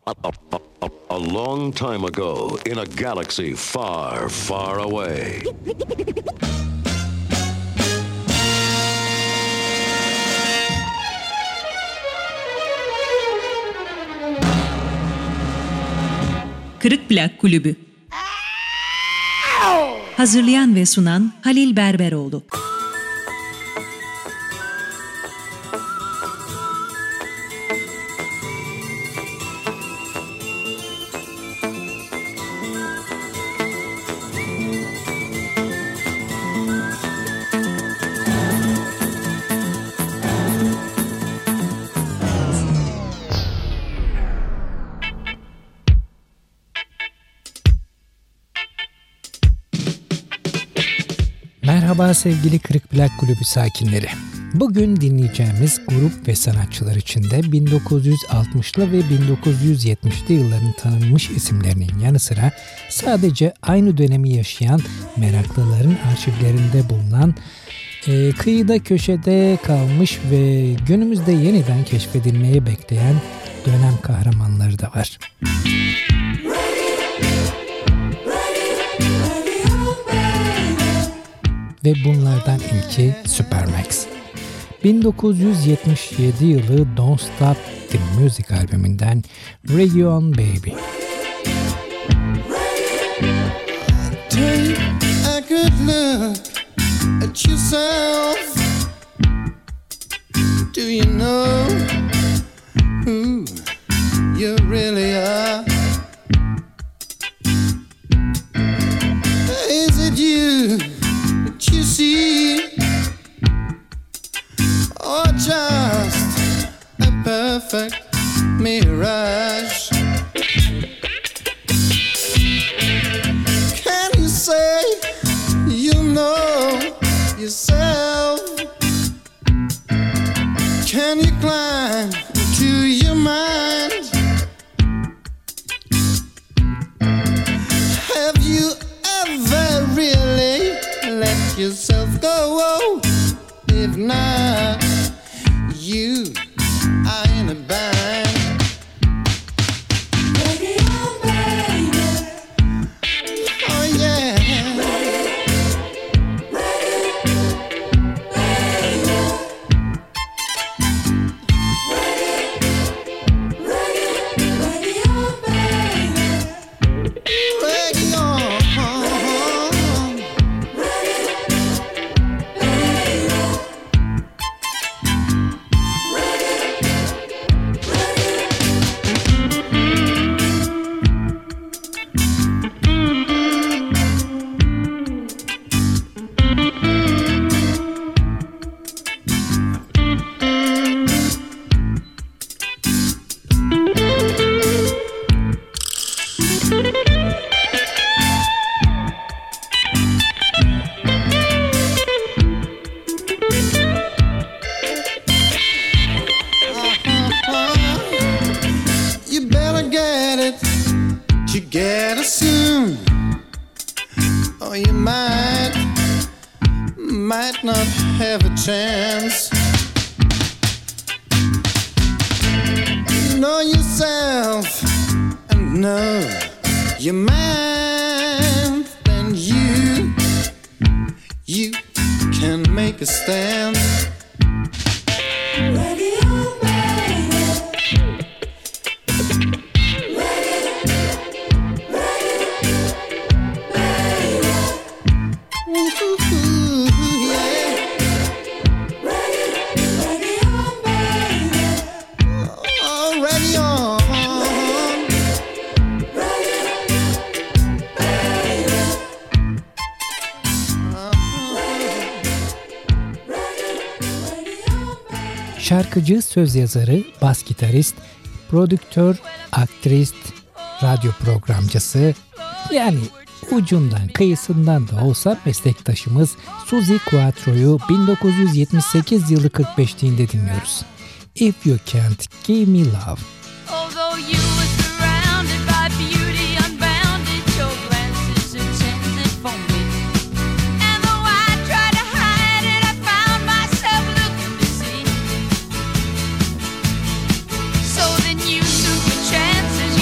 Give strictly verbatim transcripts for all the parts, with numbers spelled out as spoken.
A long time ago, in a galaxy far, far away. Kırık Plak Kulübü. Hazırlayan ve sunan Halil Berberoğlu. Merhaba sevgili Kırık Plak Kulübü sakinleri. Bugün dinleyeceğimiz grup ve sanatçılar içinde bin dokuz yüz altmışlı ve bin dokuz yüz yetmişli yılların tanınmış isimlerinin yanı sıra sadece aynı dönemi yaşayan meraklıların arşivlerinde bulunan, e, kıyıda köşede kalmış ve günümüzde yeniden keşfedilmeyi bekleyen dönem kahramanları da var. Ve bunlardan ilki Supermax. bin dokuz yüz yetmiş yedi yılı Don't Stop the Music albümünden Reggae On Baby. Take a good look at yourself. Do you know who you really are? Is it you that you see, or just a perfect mirage? Can you say you know yourself? Can you climb to your mind? Have you ever really let yourself go? Oh, if not, you are in a bind. Oh yeah. Ready on. You better get it together soon, or you might, might not have a chance. Know yourself and know your mind, then you, you can make a stand. Ready on, baby. Şarkıcı, söz yazarı, bas gitarist, prodüktör, aktrist, radyo programcısı, yani ucundan kıyısından da olsa meslektaşımız Suzi Quatro'yu bin dokuz yüz yetmiş sekiz yılı kırk beşliğinde dinliyoruz. If You Can't Give Me Love. Chances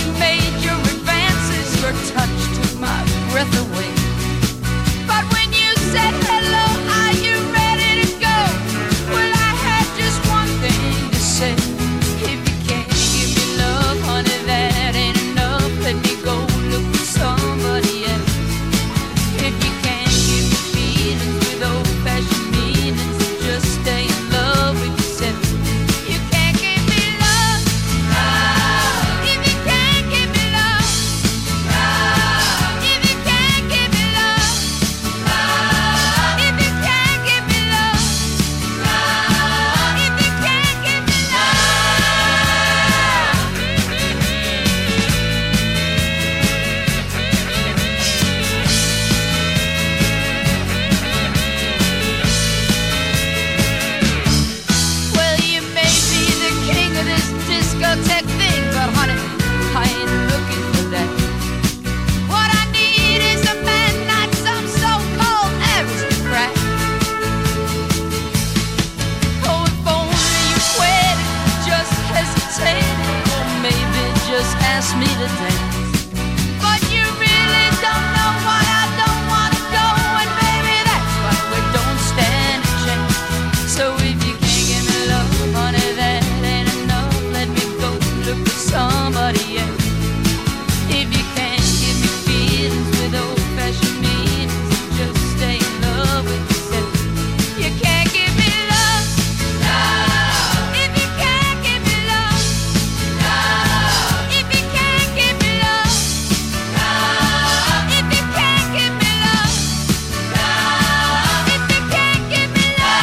ask me to dance. But you really don't know why I don't want to go, and maybe that's why we don't stand a chance. So if you can't give me love, honey, that ain't enough. Let me go look for somebody else. If you can't give me feelings with old-fashioned meanings, just stay in love with yourself. You can't give me love, love. If you can't give me love, love. If you can't give me love, love. If you can't give me love, love. If you can't give me love.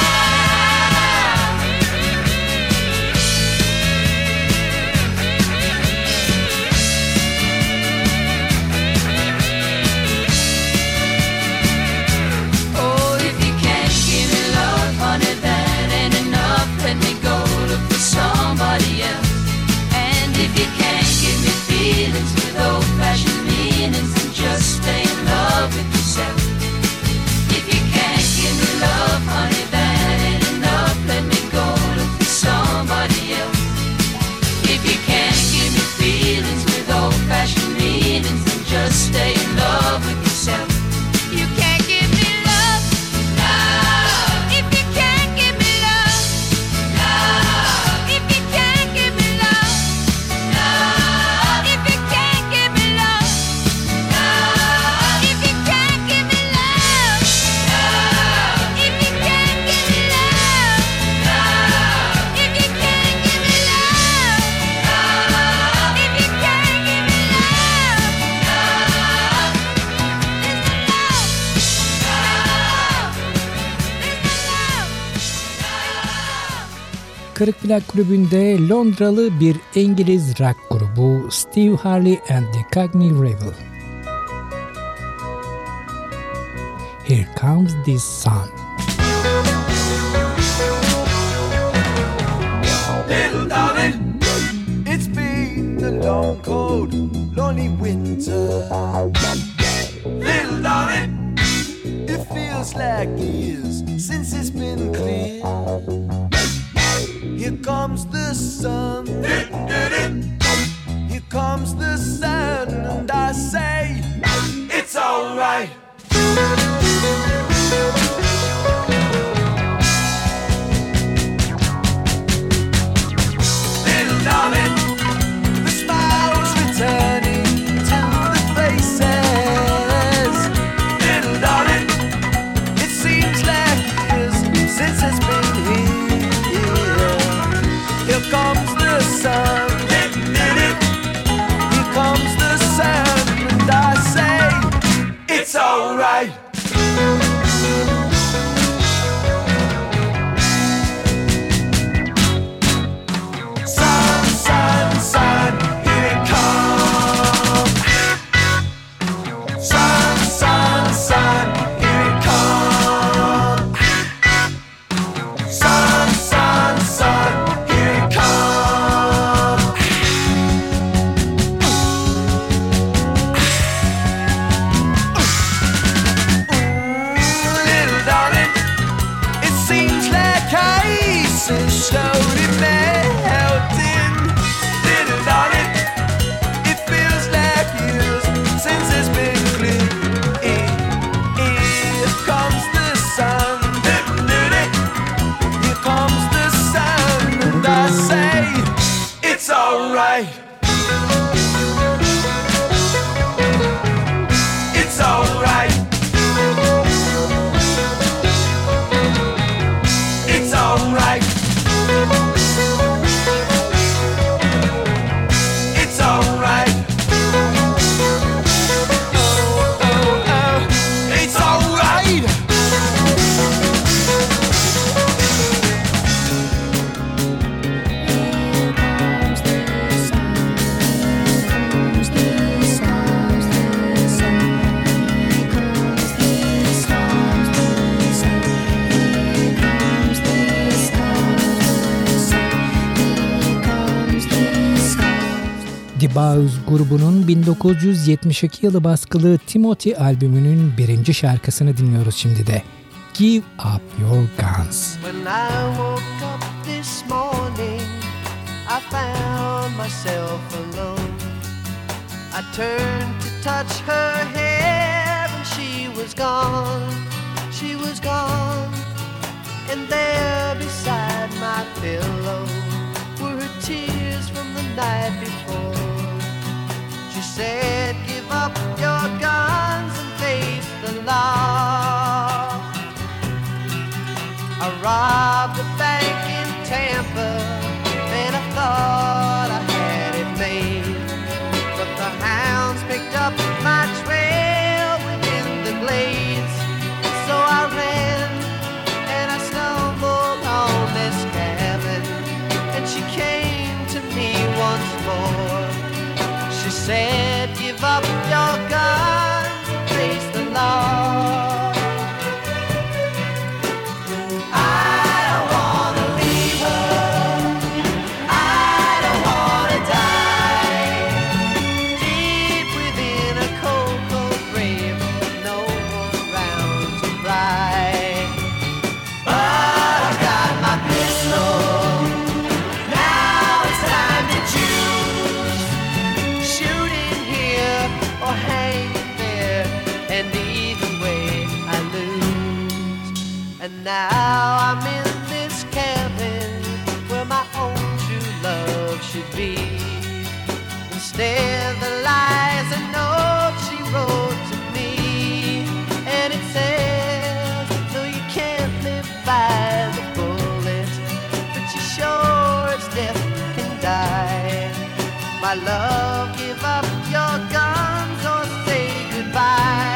Oh, if you can't give me love, honey, that ain't enough. Let me go look for somebody else. And if you can't give me feelings with old-fashioned meanings, then just stay in love with yourself. If you can't give me love, honey, that ain't enough. Let me go look for somebody else. If you can't give me feelings with old-fashioned meanings, then just stay in love with yourself. You can't give me love, love. If you can't give me love, love. If you can't give me love, love. If you can't give me love, love. If you can't give me love, love. If you can't give me love, love. If you can't give me love, love. If you can't give me love, love. Kırık Plak Kulübü'nde Londralı bir İngiliz rock grubu Steve Harley and the Cagney Revival. Here Comes the Sun. Little darling, it's been a long, cold, lonely winter. Little darling, it feels like years since it's been clear. Here comes the sun. Here comes the sun, and I say it's alright. Little darling, the smile's returning to the faces. Little darling, it seems like years since it's been here. Here comes the sun. Here comes the sun, and I say it's alright. Sun, sun, sun, here it comes. Sun, sun, sun, here it comes. Sun, sun, sun, here it comes. Little darling, it seems like ice is slowly melting. Little darling, it feels like years since it's been clear. Here comes the sun. Here comes the sun, and I say it's alright. It's alright. It's alright. It's alright. Oh, oh, oh. It's alright. The Bows grubunun bin dokuz yüz yetmiş iki yılı baskılı Timothy albümünün birinci şarkısını dinliyoruz şimdi de. Give Up Your Guns. When I woke up this morning, I found myself alone. I turned to touch her hair and she was gone, she was gone. And there beside my pillow were her tears from the night before. She said, give up your guns and face the law. I robbed a bank in Tampa and I thought I had it made, but the hounds picked up my trail within the glades. So I ran and I stumbled on this cabin, and she came to me once more. She said, give up your guns and face the law. Now I'm in this cabin where my own true love should be. Instead there lies a note she wrote to me, and it says, though you can't live by the bullet, but you're sure it's death can die. My love, give up your guns or say goodbye.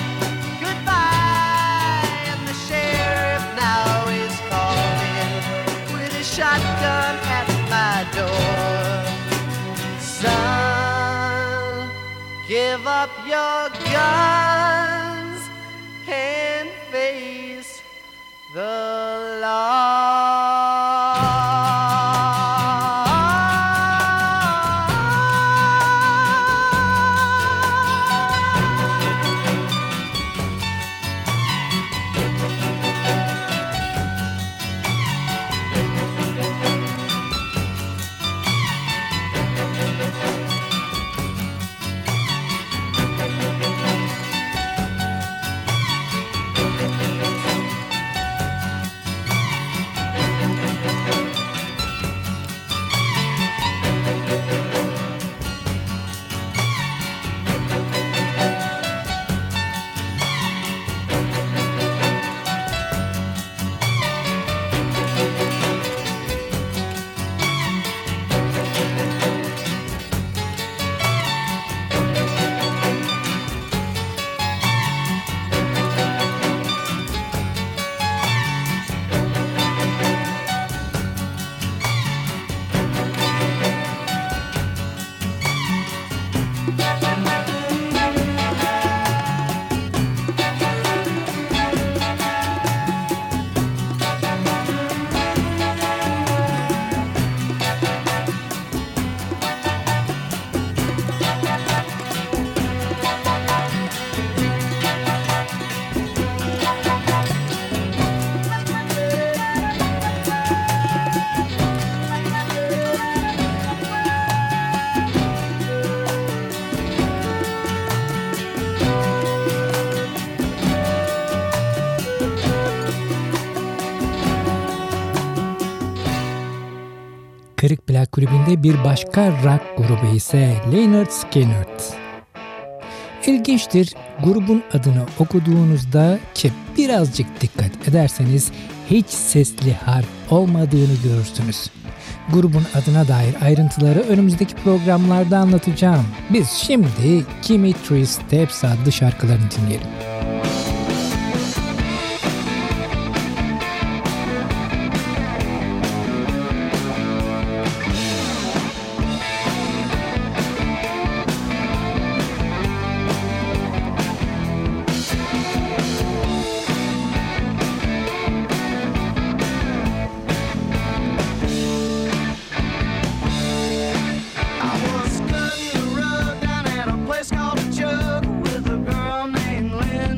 Shotgun at my door. Son, give up your guns and face the law. Kırık Plak Kulübü'nde bir başka rock grubu ise Lynyrd Skynyrd. İlginçtir, grubun adını okuduğunuzda ki birazcık dikkat ederseniz hiç sesli harf olmadığını görürsünüz. Grubun adına dair ayrıntıları önümüzdeki programlarda anlatacağım. Biz şimdi Gimme Three Steps adlı şarkılarını dinleyelim. Place called the Jug with a girl named Lynn.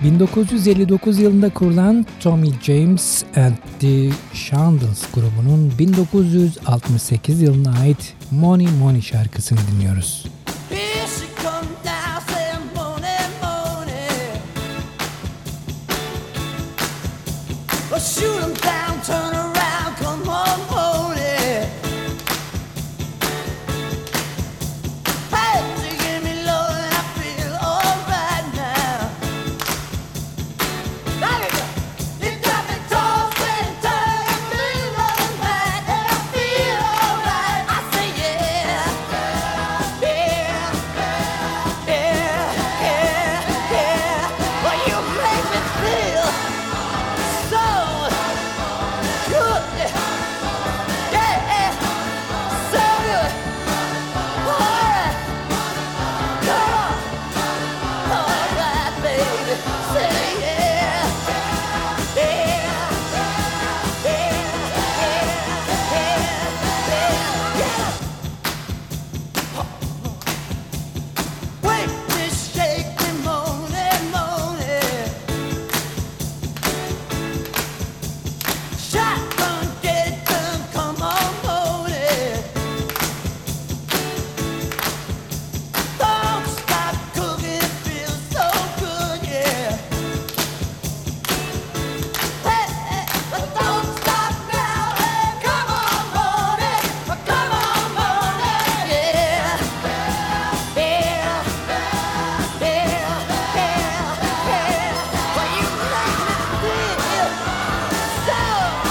bin dokuz yüz elli dokuz yılında kurulan Tommy James and the Shondells grubunun bin dokuz yüz altmış sekiz yılına ait Money Money şarkısını dinliyoruz. Here she comes now, saying money, money. Well, shoot 'em down, turn around, come on, money. Hey, you give me love and I feel alright now. There you go. You got me tossing and turning, feel alright, and I feel alright. I say yeah, yeah, yeah, yeah, yeah. Well, you make me feel so good. Yeah, so good. Alright, come on. Alright, baby. Say yeah, yeah, yeah, yeah, yeah, yeah. Wake me, shake me, moany, moany. Shotgun, get it done, come on, moany. Don't stop cooking, it feels so good, yeah. Hey, hey, but don't stop now, hey, come on, moany, come on, moany, yeah. Yeah, yeah, yeah, yeah. Well, you make me feel so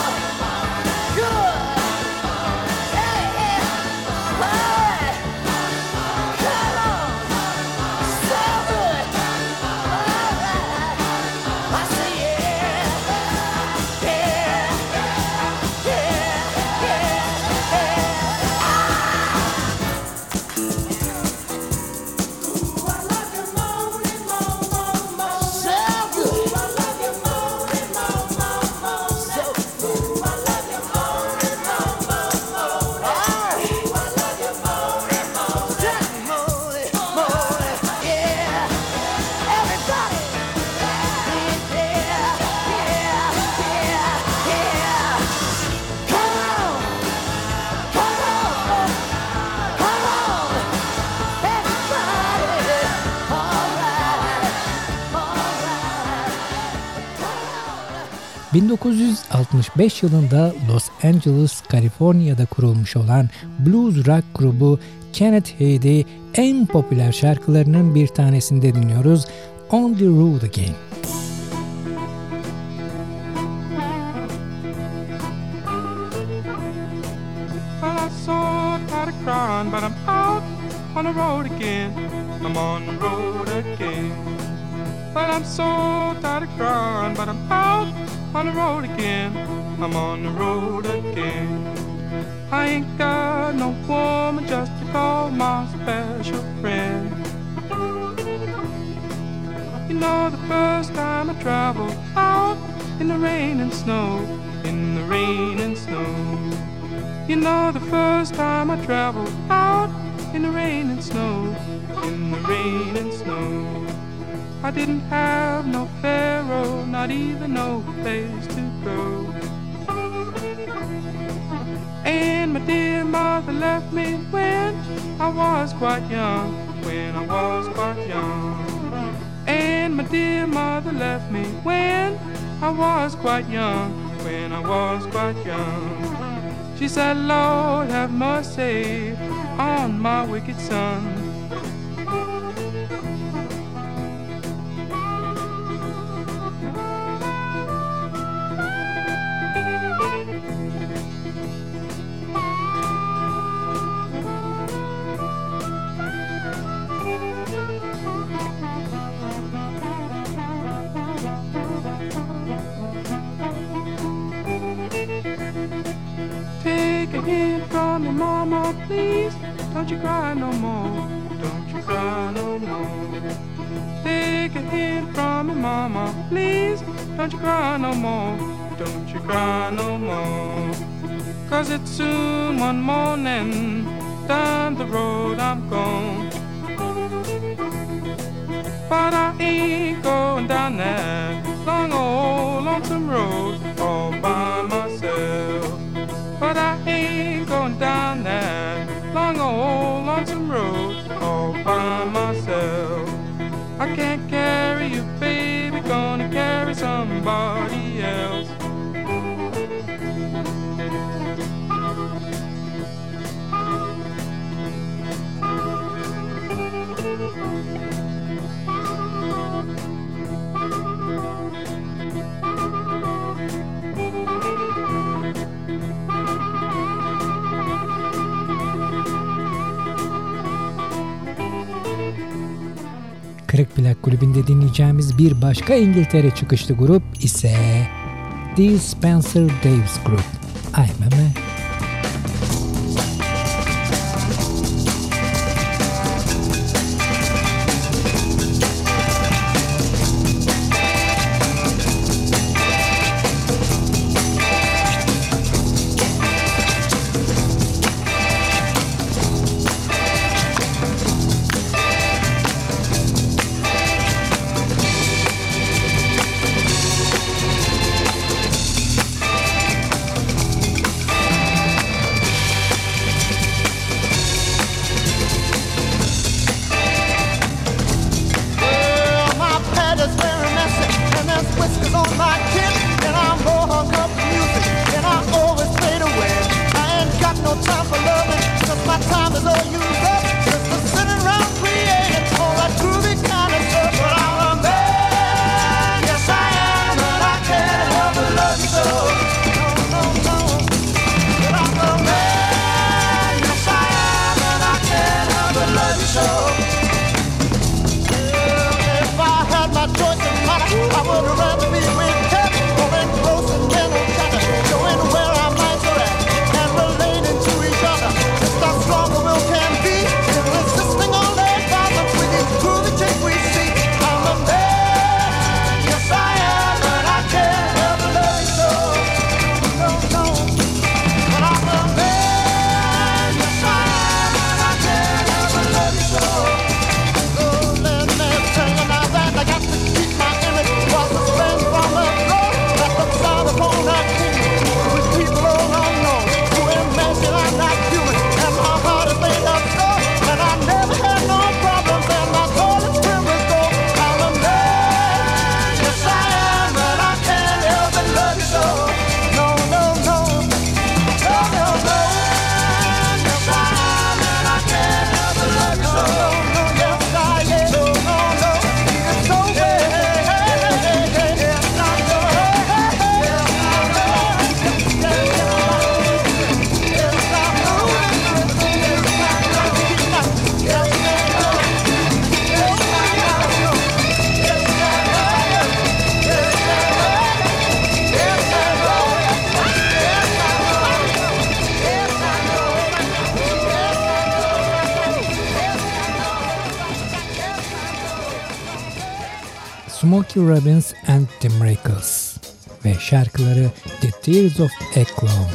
good. Yeah, yeah. Alright, come on, so good. Alright, I say yeah, yeah, yeah, bin dokuz yüz altmış beş yılında Los Angeles, Kaliforniya'da kurulmuş olan blues rock grubu Kenneth Heady en popüler şarkılarının bir tanesinde dinliyoruz. On the Road Again. Well, I'm so tired of crying, but I'm out on the road again. I'm on the road again. Well, I'm so tired of crying, but I'm out on the road again. I'm on the road again. I ain't got no woman just to call my special friend. You know, the first time I traveled out in the rain and snow, in the rain and snow. You know, the first time I traveled out in the rain and snow, in the rain and snow. I didn't have no pharaoh, not even no place to go. And my dear mother left me when I was quite young, when I was quite young. And my dear mother left me when I was quite young, when I was quite young. She said, Lord, have mercy on my wicked son. Take a hint from your mama, please. Don't you cry no more. Don't you cry no more. Take a hint from your mama, please. Don't you cry no more. Don't you cry no more. Cause it's soon one morning. Down the road I'm gone. but I ain't going down that long old lonesome road all by myself. But I ain't going down that long old lonesome road all by myself. I can't carry you, baby, gonna carry somebody else. Kırık Plak Kulübü'nde dinleyeceğimiz bir başka İngiltere çıkışlı grup ise The Spencer Davis Group. I'm a Man. Smokey Robinson and the Miracles ve şarkıları The Tears of a Clown.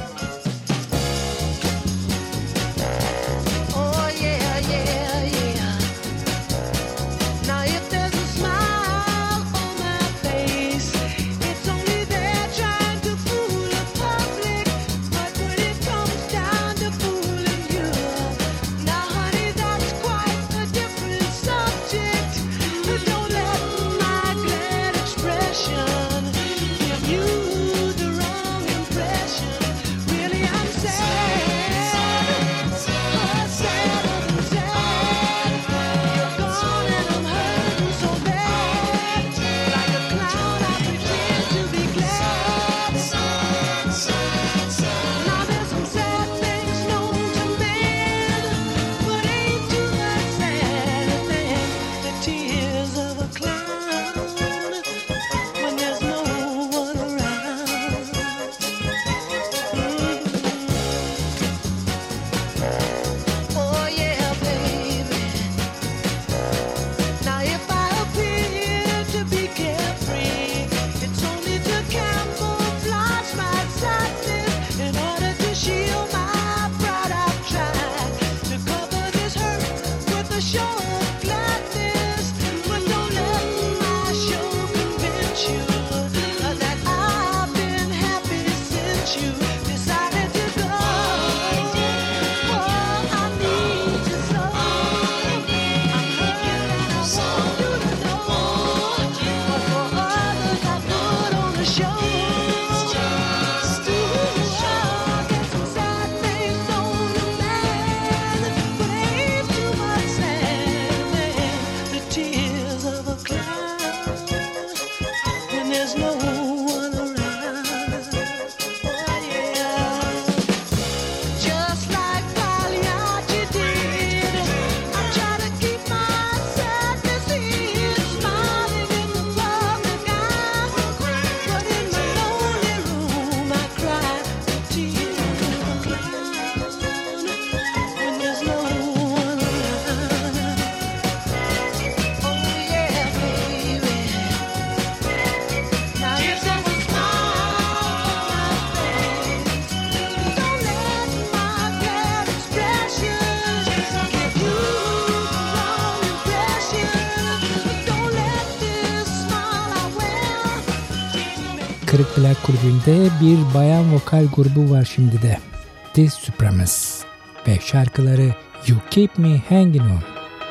Kırık Plak Kulübü'nde bir bayan vokal grubu var şimdi de. The Supremes ve şarkıları You Keep Me Hanging On.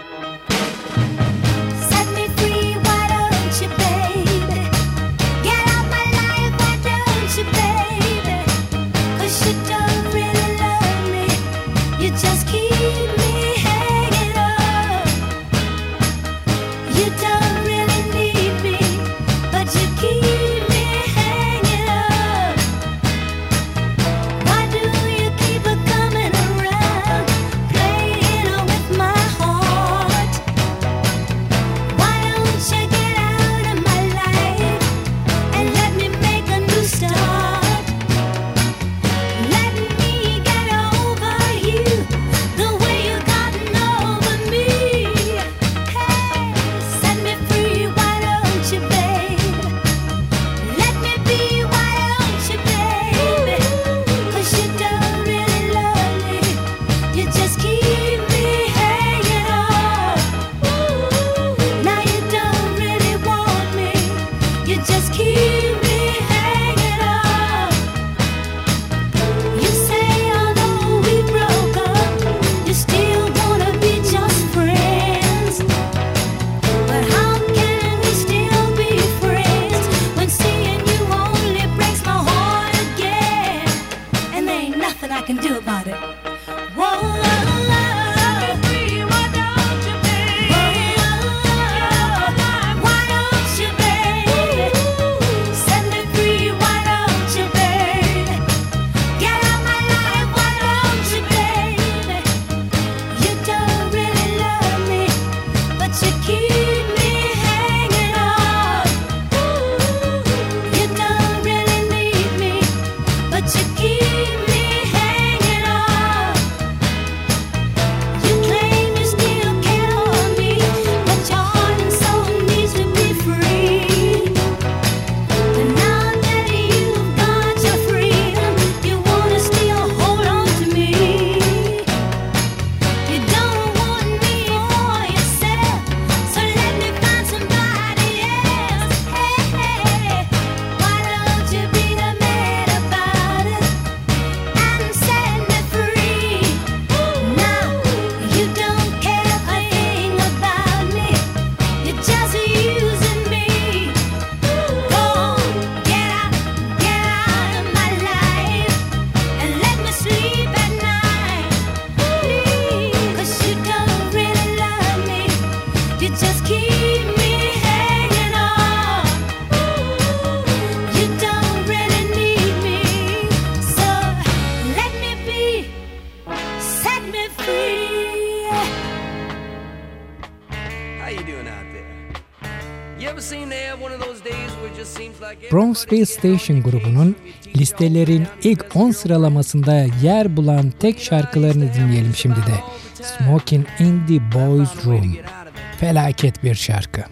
Bronxville Station grubunun listelerin ilk on sıralamasında yer bulan tek şarkılarını dinleyelim şimdi de. Smoking in the Boys' Room. Felaket bir şarkı.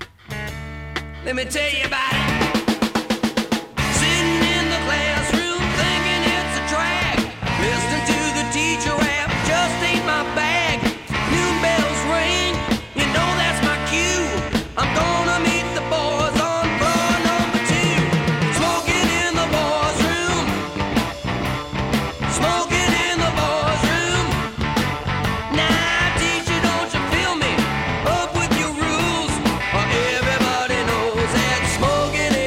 Let me tell you about it. Sitting in the classroom thinking it's a drag. Listening to the teacher rap just ain't my bag. Noon bells ring, you know that's my cue. I'm gonna meet the boys on floor number two. Smoking in the boys' room. Smoking in the boys' room. Now, teacher, don't you feel me? Up with your rules, or everybody knows that smoking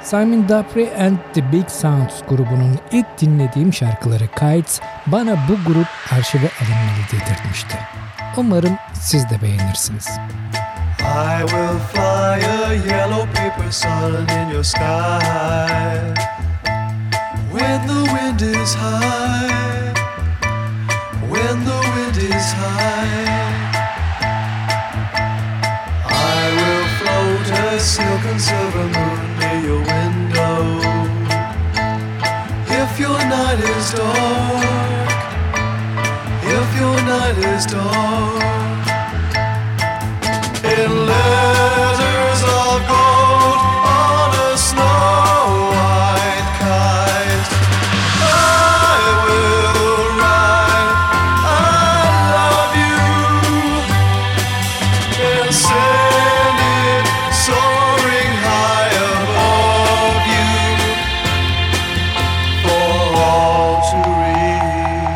Simon Dupree and the Big Sounds grubunun ilk dinlediğim şarkıları Kites bana bu grup arşive alınmalı dedirtmişti. Umarım siz de beğenirsiniz. I will fly a yellow paper sun in your sky when the wind is high, when the wind is high. I will float a silk and silver moon near your window. If your night is dark, if your night is dark, in letters of gold on a snow white kite, I will write I love you and send it soaring high above you for all to read.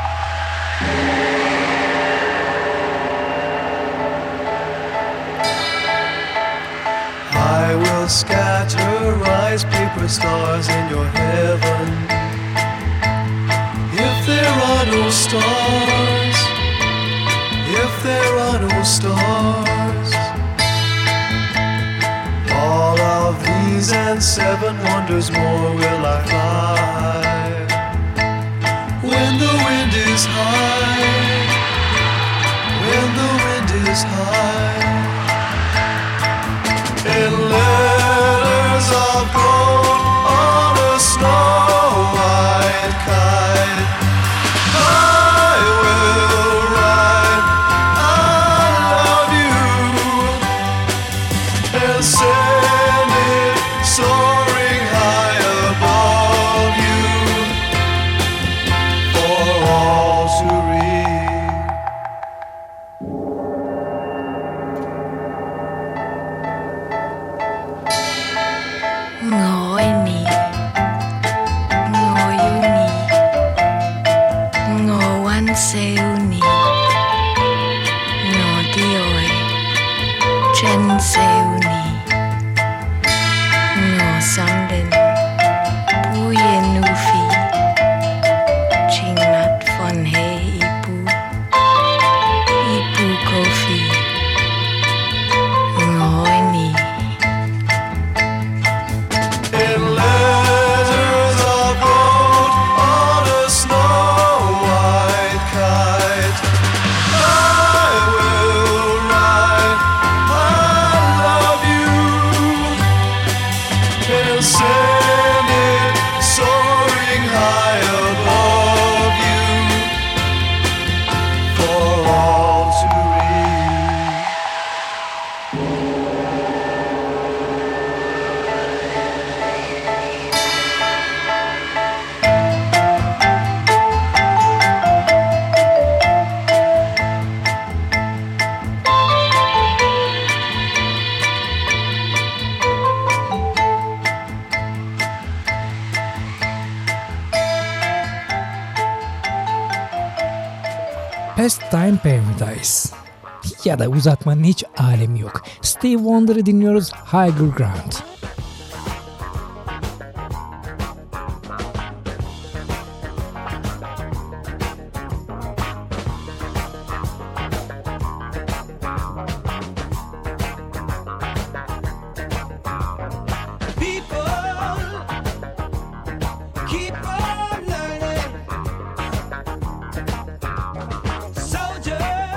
I will scatter rice paper stars in your heaven. If there are no stars, if there are no stars, all of these and seven wonders more will I fly. When the wind is high, when the wind is high, in letters of gold on a snow white kite, I will write I love you and send it soaring high above you for all to read. Ngồi nì, ngồi yu nì, ngồi wan seu nì, ngồi đi ơi, chân seu nì, ngồi sang đến, bu yên nu phi, chinh nát von he ipu, ipu kofi, ngồi nì. In letters of gold on a snow white kite, I will write I love you and send it soaring high above you for all to read. Pastime Paradise. Ya da uzatmanın hiç alemi yok. Stevie Wonder'ı dinliyoruz, Higher Ground.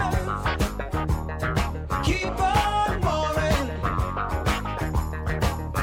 Keep on moving.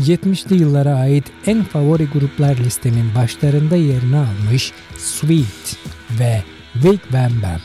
yetmişli yıllara ait en favori gruplar listemin başlarında yerini almış Sweet ve Wig Wam Bam.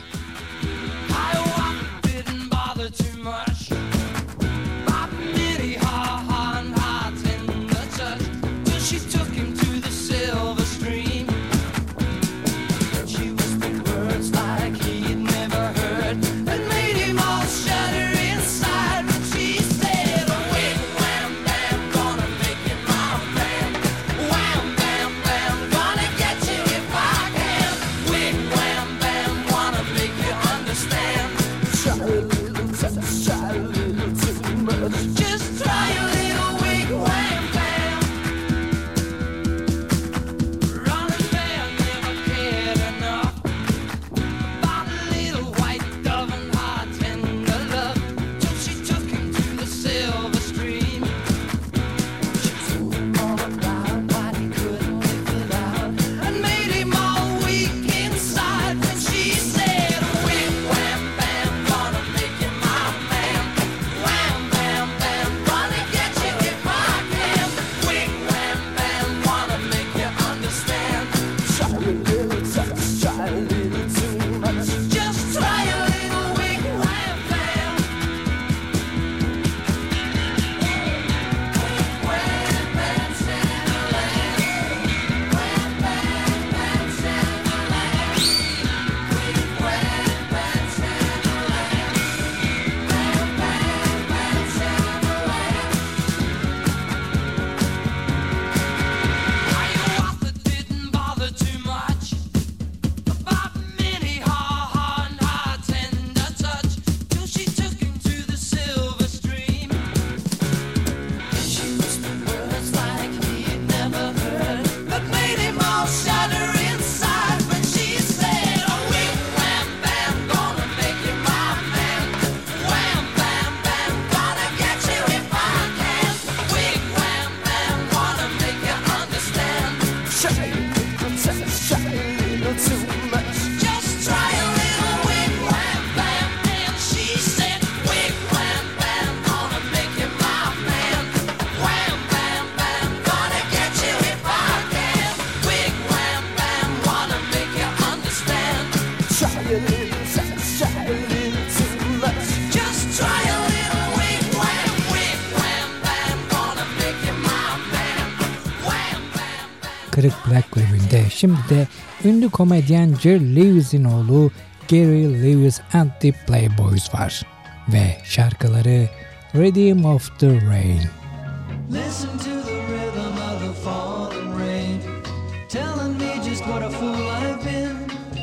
Kırık Plak grubunda şimdi de ünlü komedyen Jerry Lewis'in oğlu Gary Lewis and the Playboys var ve şarkıları Rhythm of the Rain. Listen to the rhythm of the falling rain, telling me just what a fool I've been.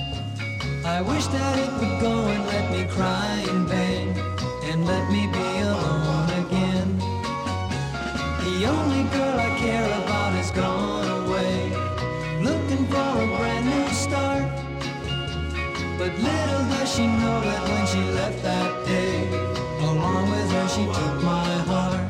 I wish that it would go and let me cry in vain, and let me be alone again. The only girl I care about is gone away, looking for a brand new start. But little does she know that when she left that day, along with her she took my heart.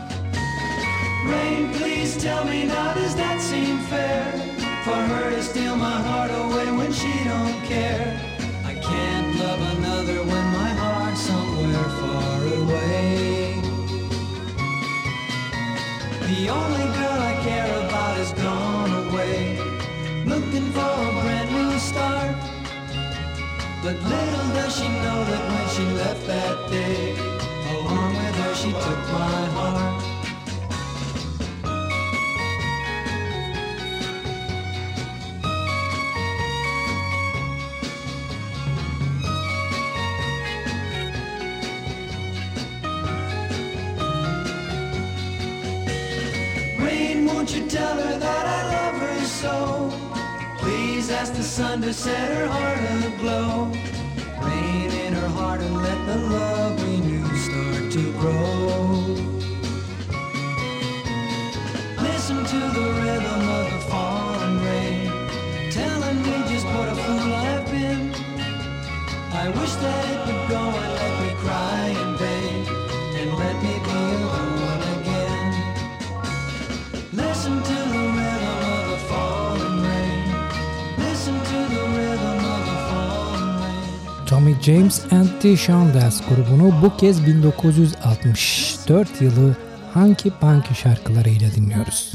Rain, please tell me now, does that seem fair? For her to steal my heart away when she don't care. I can't love another when my heart's somewhere far away. The only girl I care about is gone away, looking for a brand new start. But little does she know that when she left that day, along with her she took my heart. Won't you tell her that I love her so? Please ask the sun to set her heart aglow. Rain in her heart and let the love we knew start to grow. Listen to the rhythm of the falling rain, telling me just what a fool I've been. I wish that it would go and let me cry in vain, and let me be alone again. Listen to the rhythm of the falling rain. Listen to the rhythm of the falling rain. Tommy James and the Shondells grubunu bu kez bin dokuz yüz altmış dört yılı Hanky Panky şarkılarıyla dinliyoruz.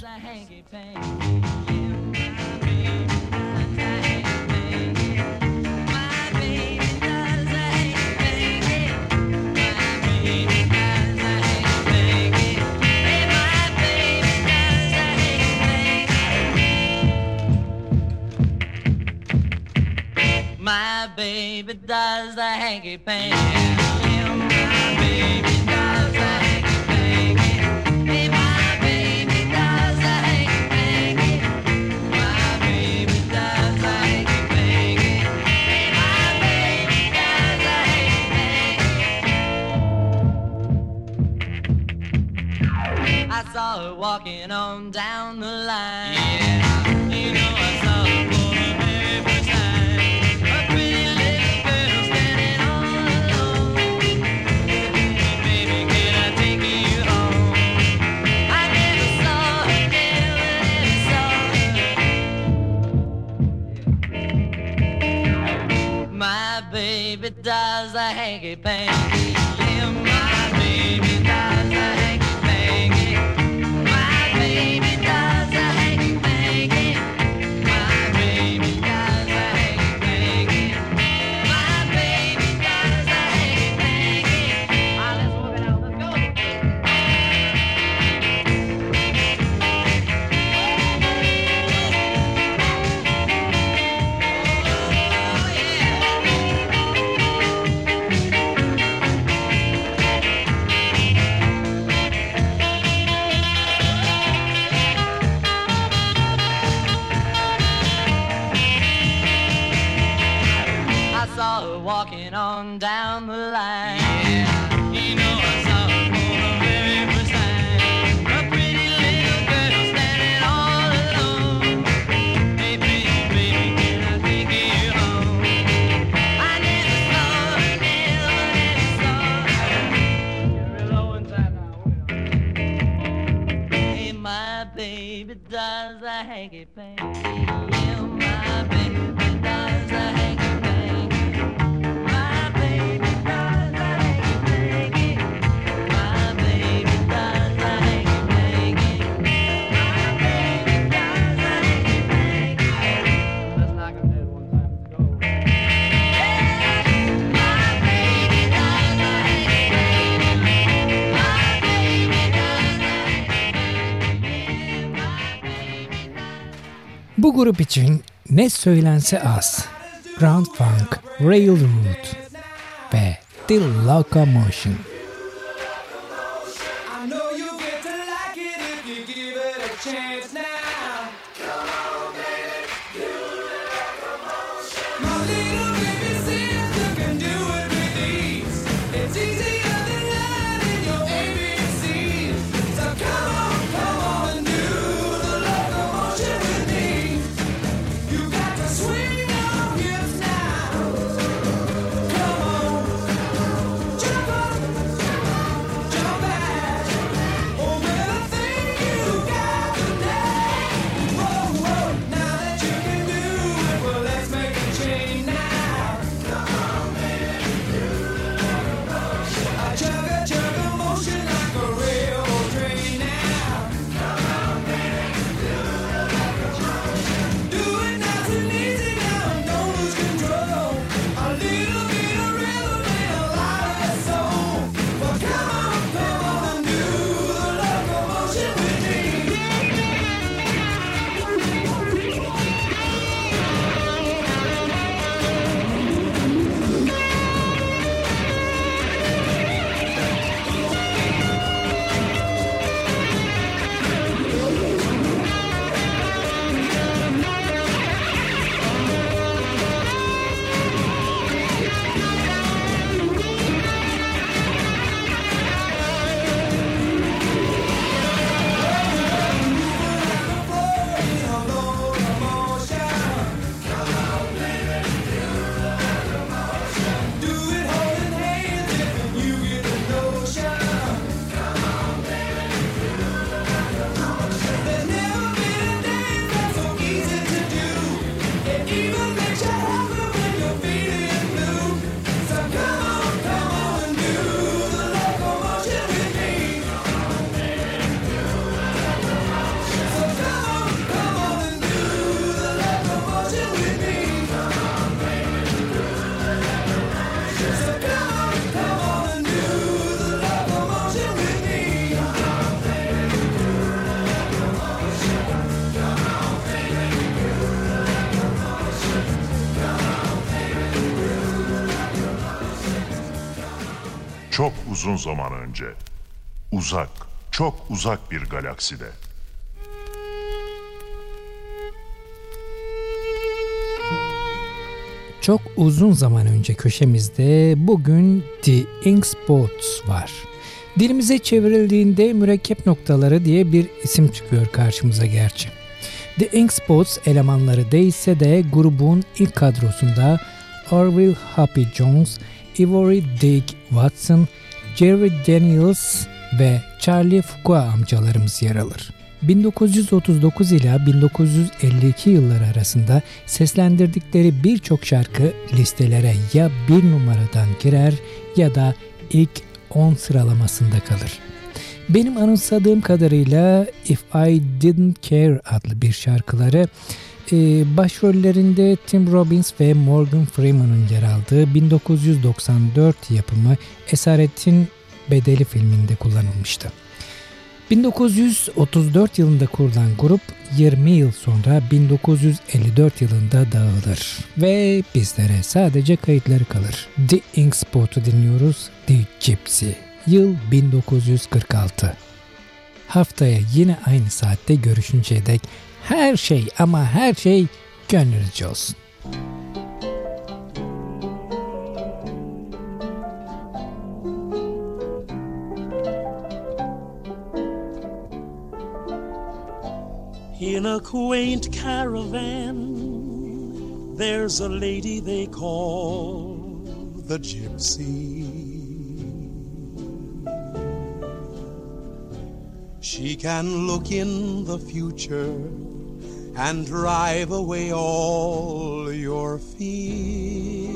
My baby does the hanky panky. Yeah, my baby does the hanky panky. Hey, my baby does the hanky panky. My baby does the hanky panky. Hey, my baby does the hanky panky. I saw her walking on down the line. Yeah, you know I saw her for the very first time. Baby does the hanky panky. Yeah, my baby does the hanky panky. My baby does the hanky panky. My baby does the hanky panky. My baby does the hanky panky. Ah, let's work it out. Let's go. Walking on down the line. Yeah, you know I saw her for the very first time. A pretty little girl standing all alone. Hey, baby, baby, can I take you home? I never saw her, never, never saw her. You're real low inside now. Hey, my baby does the hanky panky. Yeah, my baby does the hanky panky. Bu grup için ne söylense az. Grand Funk, Railroad ve The Locomotion. çok uzun zaman önce, uzak, çok uzak bir galakside. Çok uzun zaman önce köşemizde bugün The Inkspots var. Dilimize çevrildiğinde mürekkep noktaları diye bir isim çıkıyor karşımıza gerçi. The Inkspots elemanları değilse de grubun ilk kadrosunda Orville Happy Jones, Ivory Dick Watson, Jerry Daniels ve Charlie Fuqua amcalarımız yer alır. bin dokuz yüz otuz dokuz ila bin dokuz yüz elli iki yılları arasında seslendirdikleri birçok şarkı listelere ya bir numaradan girer ya da ilk on sıralamasında kalır. Benim anımsadığım kadarıyla If I Didn't Care adlı bir şarkıları e, başrollerinde Tim Robbins ve Morgan Freeman'ın yer aldığı bin dokuz yüz doksan dört yapımı Esaretin Bedeli filminde kullanılmıştı. bin dokuz yüz otuz dört yılında kurulan grup yirmi yıl sonra bin dokuz yüz elli dört yılında dağılır ve bizlere sadece kayıtları kalır. The Inkspot'u dinliyoruz, The Gypsy. Yıl bin dokuz yüz kırk altı. Haftaya yine aynı saatte görüşünceye dek her şey ama her şey gönlünüzce olsun. In a quaint caravan, there's a lady they call the Gypsy. She can look in the future and drive away all your fears.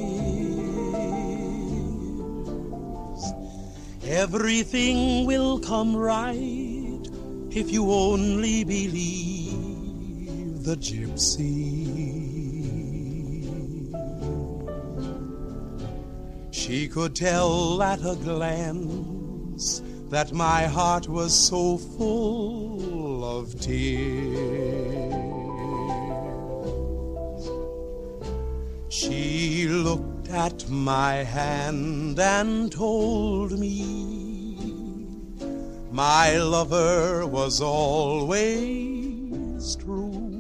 Everything will come right if you only believe the Gypsy. She could tell at a glance that my heart was so full of tears. She looked at my hand and told me my lover was always true.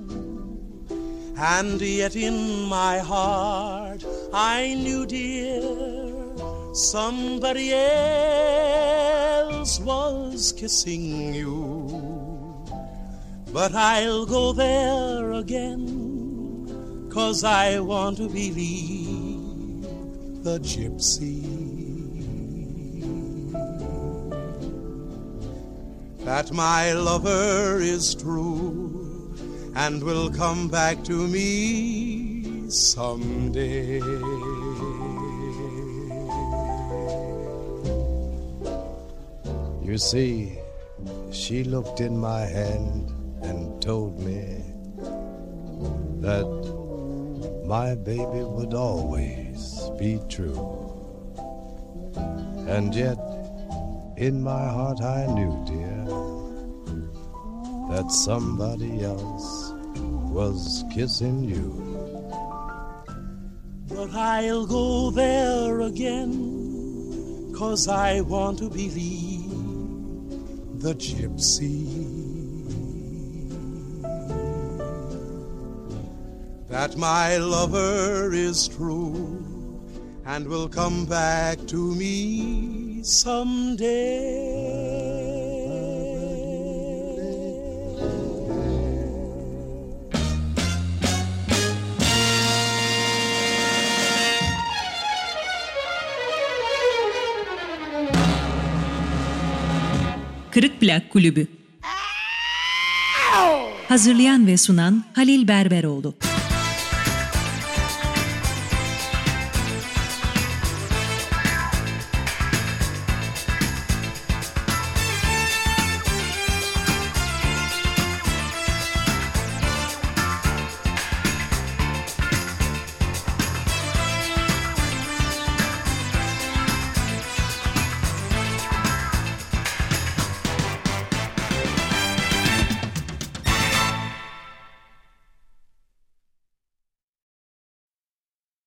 And yet in my heart I knew, dear, somebody else was kissing you. But I'll go there again, 'cause I want to believe the Gypsy. That my lover is true and will come back to me someday. You see, she looked in my hand and told me that my baby would always be true. And yet, in my heart I knew, dear, that somebody else was kissing you. But I'll go there again, 'cause I want to believe the Gypsy. That my lover is true and will come back to me someday. Kırık Plak Kulübü. Hazırlayan ve sunan Halil Berberoğlu.